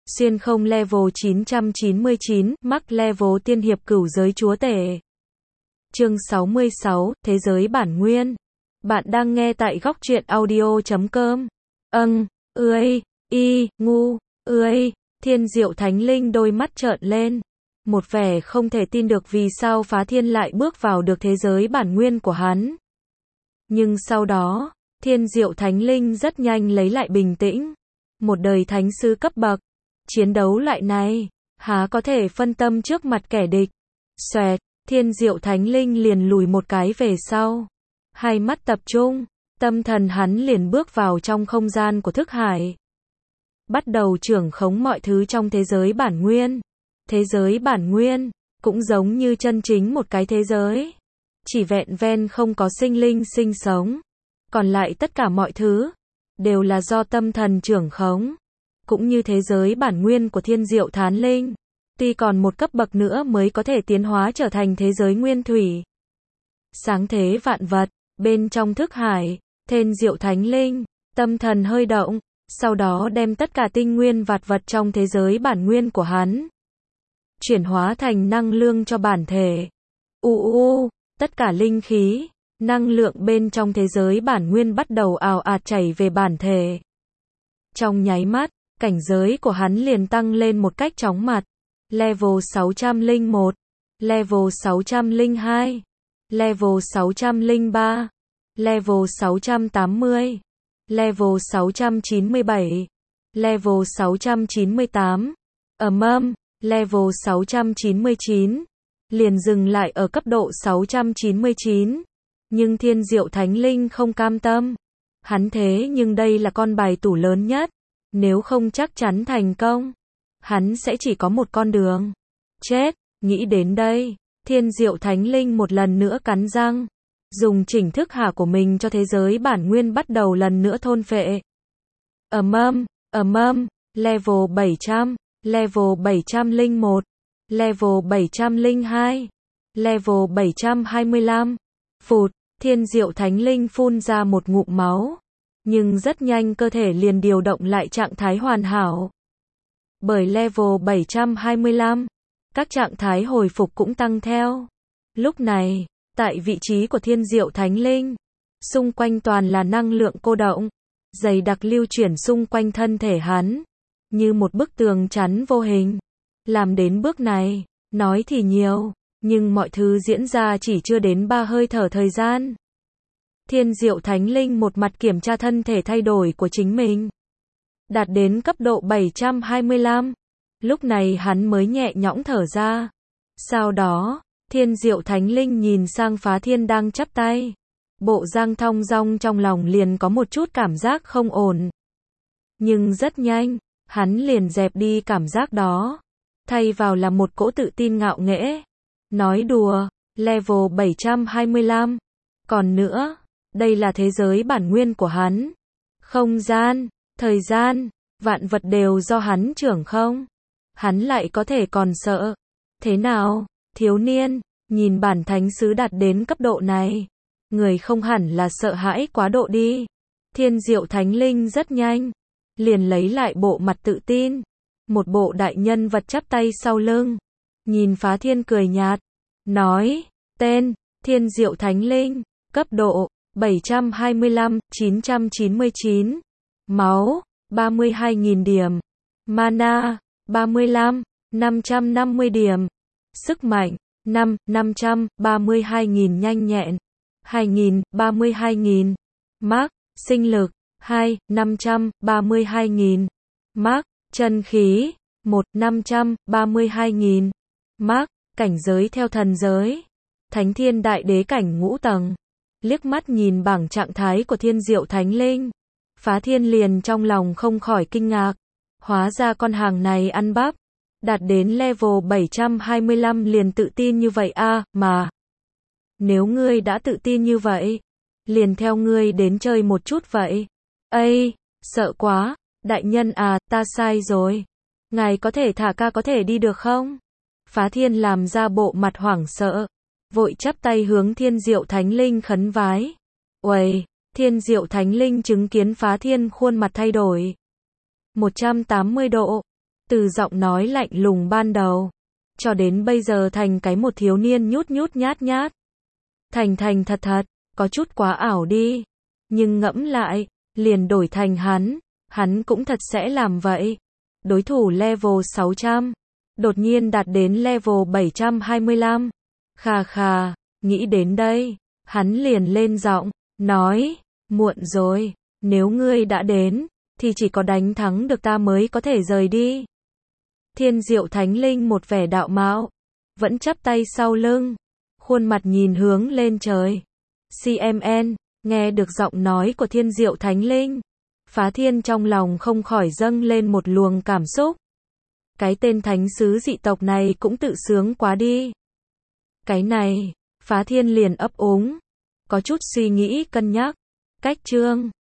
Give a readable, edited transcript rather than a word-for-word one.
Xuyên không level 999, mắc level tiên hiệp cửu giới chúa tể. Chương 66, Thế giới bản nguyên. Bạn đang nghe tại góc truyện audio.com. Ngu, Thiên Diệu Thánh Linh đôi mắt trợn lên. Một vẻ không thể tin được vì sao Phá Thiên lại bước vào được thế giới bản nguyên của hắn. Nhưng sau đó, Thiên Diệu Thánh Linh rất nhanh lấy lại bình tĩnh. Một đời thánh sư cấp bậc. Chiến đấu loại này, há có thể phân tâm trước mặt kẻ địch. Xoẹt, Thiên Diệu Thánh Linh liền lùi một cái về sau. Hai mắt tập trung, tâm thần hắn liền bước vào trong không gian của thức hải. Bắt đầu trưởng khống mọi thứ trong thế giới bản nguyên. Thế giới bản nguyên, cũng giống như chân chính một cái thế giới. Chỉ vẹn ven không có sinh linh sinh sống. Còn lại tất cả mọi thứ, đều là do tâm thần trưởng khống. Cũng như thế giới bản nguyên của Thiên Diệu Thánh Linh. Tuy còn một cấp bậc nữa mới có thể tiến hóa trở thành thế giới nguyên thủy. Sáng thế vạn vật, bên trong thức hải, Thiên Diệu Thánh Linh, tâm thần hơi động, sau đó đem tất cả tinh nguyên vạn vật trong thế giới bản nguyên của hắn chuyển hóa thành năng lượng cho bản thể. Tất cả linh khí, năng lượng bên trong thế giới bản nguyên bắt đầu ào ạt chảy về bản thể. Trong nháy mắt, cảnh giới của hắn liền tăng lên một cách chóng mặt. Level 601, Level 602, Level 603, Level 680, Level 697, Level 698, Level 699, liền dừng lại ở cấp độ 699. Nhưng Thiên Diệu Thánh Linh không cam tâm. Hắn thế nhưng đây là con bài tủ lớn nhất. Nếu không chắc chắn thành công, hắn sẽ chỉ có một con đường. Chết, nghĩ đến đây, Thiên Diệu Thánh Linh một lần nữa cắn răng. Dùng chỉnh thức hạ của mình cho thế giới bản nguyên bắt đầu lần nữa thôn phệ. Level 700, Level 701, Level 702, Level 725. Phụt, Thiên Diệu Thánh Linh phun ra một ngụm máu. Nhưng rất nhanh cơ thể liền điều động lại trạng thái hoàn hảo. Bởi level 725, các trạng thái hồi phục cũng tăng theo. Lúc này, tại vị trí của Thiên Diệu Thánh Linh, xung quanh toàn là năng lượng cô động, dày đặc lưu chuyển xung quanh thân thể hắn, như một bức tường chắn vô hình. Làm đến bước này, nói thì nhiều, nhưng mọi thứ diễn ra chỉ chưa đến 3 hơi thở thời gian. Thiên Diệu Thánh Linh một mặt kiểm tra thân thể thay đổi của chính mình. Đạt đến cấp độ 725. Lúc này hắn mới nhẹ nhõm thở ra. Sau đó, Thiên Diệu Thánh Linh nhìn sang Phá Thiên đang chắp tay. Bộ dáng thong dong trong lòng liền có một chút cảm giác không ổn. Nhưng rất nhanh, hắn liền dẹp đi cảm giác đó. Thay vào là một cỗ tự tin ngạo nghễ. Nói đùa, level 725. Còn nữa, đây là thế giới bản nguyên của hắn. Không gian, thời gian, vạn vật đều do hắn trưởng không. Hắn lại có thể còn sợ. Thế nào, thiếu niên, nhìn bản thánh sứ đạt đến cấp độ này. Người không hẳn là sợ hãi quá độ đi. Thiên Diệu Thánh Linh rất nhanh. Liền lấy lại bộ mặt tự tin. Một bộ đại nhân vật chắp tay sau lưng. Nhìn Phá Thiên cười nhạt. Nói, tên, Thiên Diệu Thánh Linh, cấp độ 725, 999. Máu, 32.000 điểm. Mana, 35, 550 điểm. Sức mạnh, 532.000 nhanh nhẹn. 2.000, 32.000. Mark, sinh lực, 2, 532.000. Mark, chân khí, 1, 532.000. Mark, cảnh giới theo thần giới. Thánh Thiên Đại Đế cảnh ngũ tầng. Liếc mắt nhìn bảng trạng thái của Thiên Diệu Thánh Linh. Phá Thiên liền trong lòng không khỏi kinh ngạc. Hóa ra con hàng này ăn bắp. Đạt đến level 725 liền tự tin như vậy mà. Nếu ngươi đã tự tin như vậy, liền theo ngươi đến chơi một chút vậy. Sợ quá, đại nhân ta sai rồi. Ngài có thể thả ca có thể đi được không? Phá Thiên làm ra bộ mặt hoảng sợ. Vội chắp tay hướng Thiên Diệu Thánh Linh khấn vái. Uầy, Thiên Diệu Thánh Linh chứng kiến Phá Thiên khuôn mặt thay đổi 180 độ. Từ giọng nói lạnh lùng ban đầu, cho đến bây giờ thành cái một thiếu niên nhút nhút nhát nhát. Thành thành thật thật, có chút quá ảo đi. Nhưng ngẫm lại, liền đổi thành hắn cũng thật sẽ làm vậy. Đối thủ level 600, đột nhiên đạt đến level 725. Khà khà, nghĩ đến đây, hắn liền lên giọng, nói, muộn rồi, nếu ngươi đã đến, thì chỉ có đánh thắng được ta mới có thể rời đi. Thiên Diệu Thánh Linh một vẻ đạo mạo, vẫn chắp tay sau lưng, khuôn mặt nhìn hướng lên trời. CMN, nghe được giọng nói của Thiên Diệu Thánh Linh, Phá Thiên trong lòng không khỏi dâng lên một luồng cảm xúc. Cái tên thánh sứ dị tộc này cũng tự sướng quá đi. Cái này, Phá Thiên liền ấp úng, có chút suy nghĩ cân nhắc. Cách chương